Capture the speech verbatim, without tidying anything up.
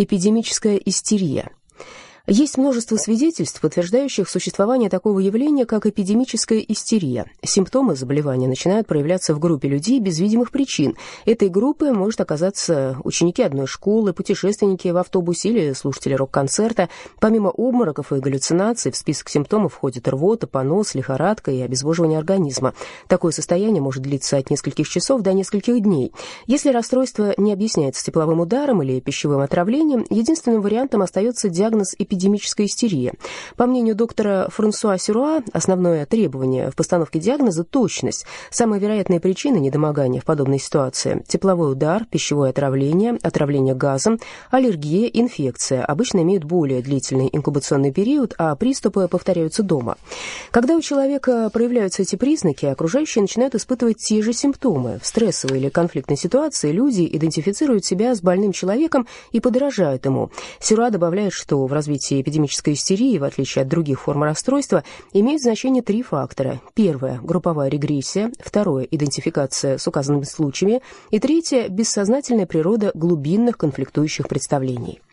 Эпидемическая истерия. Есть множество свидетельств, подтверждающих существование такого явления, как эпидемическая истерия. Симптомы заболевания начинают проявляться в группе людей без видимых причин. Этой группой может оказаться ученики одной школы, путешественники в автобусе или слушатели рок-концерта. Помимо обмороков и галлюцинаций, в список симптомов входят рвота, понос, лихорадка и обезвоживание организма. Такое состояние может длиться от нескольких часов до нескольких дней. Если расстройство не объясняется тепловым ударом или пищевым отравлением, единственным вариантом остается диагноз эпидемическая эпидемическая истерия. По мнению доктора Франсуа Сюруа, основное требование в постановке диагноза – точность. Самые вероятные причины недомогания в подобной ситуации – тепловой удар, пищевое отравление, отравление газом, аллергия, инфекция. Обычно имеют более длительный инкубационный период, а приступы повторяются дома. Когда у человека проявляются эти признаки, окружающие начинают испытывать те же симптомы. В стрессовой или конфликтной ситуации люди идентифицируют себя с больным человеком и подражают ему. Сюруа добавляет, что в развитии эпидемической истерии, в отличие от других форм расстройства, имеют значение три фактора. Первое – групповая регрессия. Второе – идентификация с указанными случаями. И третье – бессознательная природа глубинных конфликтующих представлений.